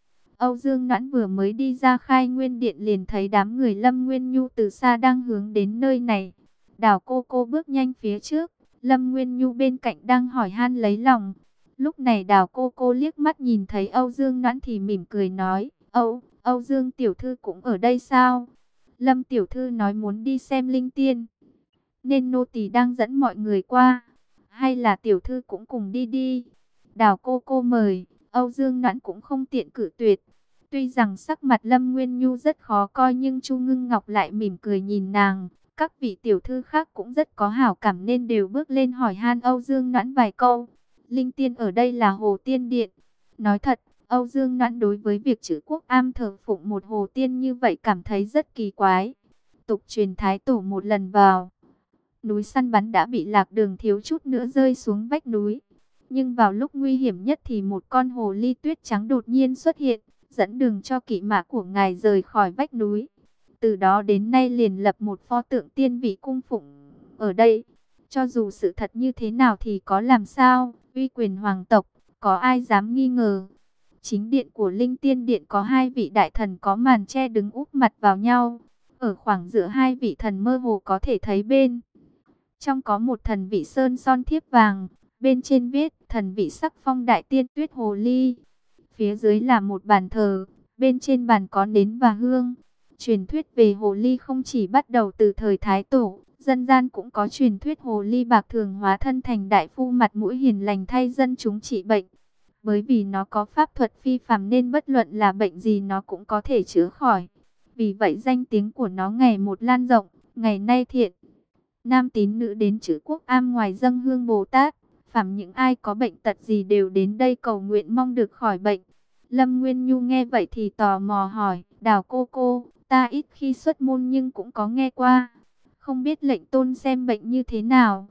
Âu Dương Noãn vừa mới đi ra Khai Nguyên Điện liền thấy đám người Lâm Nguyên Nhu từ xa đang hướng đến nơi này. Đào cô cô bước nhanh phía trước, Lâm Nguyên Nhu bên cạnh đang hỏi han lấy lòng. Lúc này Đào cô cô liếc mắt nhìn thấy Âu Dương Noãn thì mỉm cười nói, Âu, Âu Dương tiểu thư cũng ở đây sao? Lâm tiểu thư nói muốn đi xem linh tiên, nên nô tỳ đang dẫn mọi người qua. Hay là tiểu thư cũng cùng đi đi? Đào cô cô mời, Âu Dương Noãn cũng không tiện cự tuyệt. Tuy rằng sắc mặt Lâm Nguyên Nhu rất khó coi nhưng Chu Ngưng Ngọc lại mỉm cười nhìn nàng. Các vị tiểu thư khác cũng rất có hảo cảm nên đều bước lên hỏi han Âu Dương Noãn vài câu. Linh tiên ở đây là Hồ Tiên Điện. Nói thật, Âu Dương Noãn đối với việc chữ quốc am thờ phụng một hồ tiên như vậy cảm thấy rất kỳ quái. Tục truyền thái tổ một lần vào núi săn bắn đã bị lạc đường thiếu chút nữa rơi xuống vách núi. Nhưng vào lúc nguy hiểm nhất thì một con hồ ly tuyết trắng đột nhiên xuất hiện, dẫn đường cho kỵ mã của ngài rời khỏi vách núi. Từ đó đến nay liền lập một pho tượng tiên vị cung phụng ở đây. Cho dù sự thật như thế nào thì có làm sao, uy quyền hoàng tộc, có ai dám nghi ngờ. Chính điện của Linh Tiên Điện có hai vị đại thần có màn che đứng úp mặt vào nhau. Ở khoảng giữa hai vị thần mơ hồ có thể thấy bên trong có một thần vị sơn son thiếp vàng, bên trên viết thần vị sắc phong đại tiên tuyết hồ ly. Phía dưới là một bàn thờ, bên trên bàn có nến và hương. Truyền thuyết về hồ ly không chỉ bắt đầu từ thời Thái Tổ, dân gian cũng có truyền thuyết hồ ly bạc thường hóa thân thành đại phu mặt mũi hiền lành thay dân chúng trị bệnh. Bởi vì nó có pháp thuật phi phàm nên bất luận là bệnh gì nó cũng có thể chữa khỏi. Vì vậy danh tiếng của nó ngày một lan rộng, ngày nay thiện nam tín nữ đến chữ quốc am ngoài dâng hương Bồ Tát, phàm những ai có bệnh tật gì đều đến đây cầu nguyện mong được khỏi bệnh. Lâm Nguyên Nhu nghe vậy thì tò mò hỏi, Đào cô cô, ta ít khi xuất môn nhưng cũng có nghe qua, không biết lệnh tôn xem bệnh như thế nào.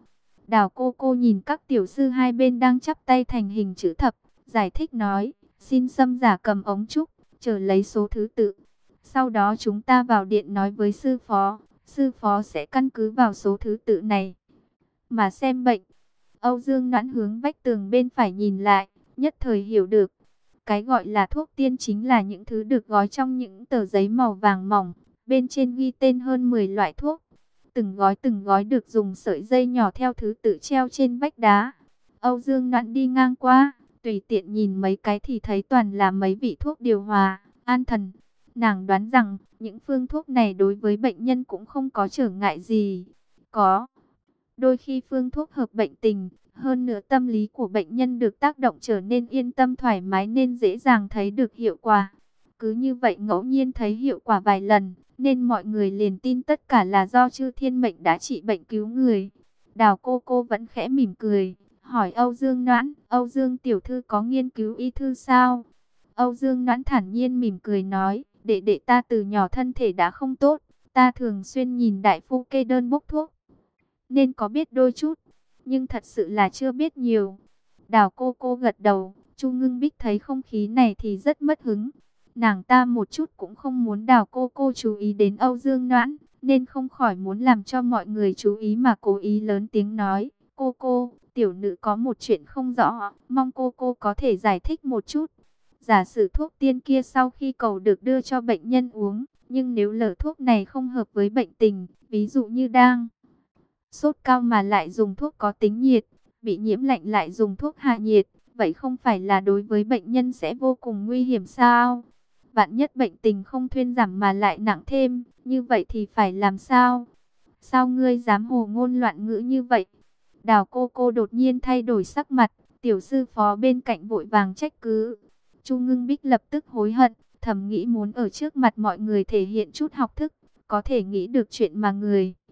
Đào cô cô nhìn các tiểu sư hai bên đang chắp tay thành hình chữ thập, giải thích nói, xin Sâm giả cầm ống trúc, chờ lấy số thứ tự. Sau đó chúng ta vào điện nói với sư phó, sư phó sẽ căn cứ vào số thứ tự này mà xem bệnh. Âu Dương Noãn hướng vách tường bên phải nhìn lại, nhất thời hiểu được. Cái gọi là thuốc tiên chính là những thứ được gói trong những tờ giấy màu vàng mỏng, bên trên ghi tên hơn mười loại thuốc. Từng gói từng gói được dùng sợi dây nhỏ theo thứ tự treo trên vách đá. Âu Dương Noãn đi ngang qua, tùy tiện nhìn mấy cái thì thấy toàn là mấy vị thuốc điều hòa, an thần. Nàng đoán rằng những phương thuốc này đối với bệnh nhân cũng không có trở ngại gì. Có đôi khi phương thuốc hợp bệnh tình, hơn nữa tâm lý của bệnh nhân được tác động trở nên yên tâm thoải mái nên dễ dàng thấy được hiệu quả. Cứ như vậy ngẫu nhiên thấy hiệu quả vài lần, nên mọi người liền tin tất cả là do chư thiên mệnh đã trị bệnh cứu người. Đào cô cô vẫn khẽ mỉm cười, hỏi Âu Dương Noãn, Âu Dương tiểu thư có nghiên cứu y thư sao? Âu Dương Noãn thản nhiên mỉm cười nói, đệ đệ ta từ nhỏ thân thể đã không tốt, ta thường xuyên nhìn đại phu kê đơn bốc thuốc, nên có biết đôi chút, nhưng thật sự là chưa biết nhiều. Đào cô cô gật đầu, Chu Ngưng Bích thấy không khí này thì rất mất hứng. Nàng ta một chút cũng không muốn Đào cô cô chú ý đến Âu Dương Noãn, nên không khỏi muốn làm cho mọi người chú ý mà cố ý lớn tiếng nói, cô cô, tiểu nữ có một chuyện không rõ, mong cô cô có thể giải thích một chút. Giả sử thuốc tiên kia sau khi cầu được đưa cho bệnh nhân uống, nhưng nếu lỡ thuốc này không hợp với bệnh tình, ví dụ như đang sốt cao mà lại dùng thuốc có tính nhiệt, bị nhiễm lạnh lại dùng thuốc hạ nhiệt, vậy không phải là đối với bệnh nhân sẽ vô cùng nguy hiểm sao? Vạn nhất bệnh tình không thuyên giảm mà lại nặng thêm, như vậy thì phải làm sao? Sao ngươi dám hồ ngôn loạn ngữ như vậy? Đào cô cô đột nhiên thay đổi sắc mặt, tiểu sư phó bên cạnh vội vàng trách cứ. Chu Ngưng Bích lập tức hối hận, thầm nghĩ muốn ở trước mặt mọi người thể hiện chút học thức, có thể nghĩ được chuyện mà người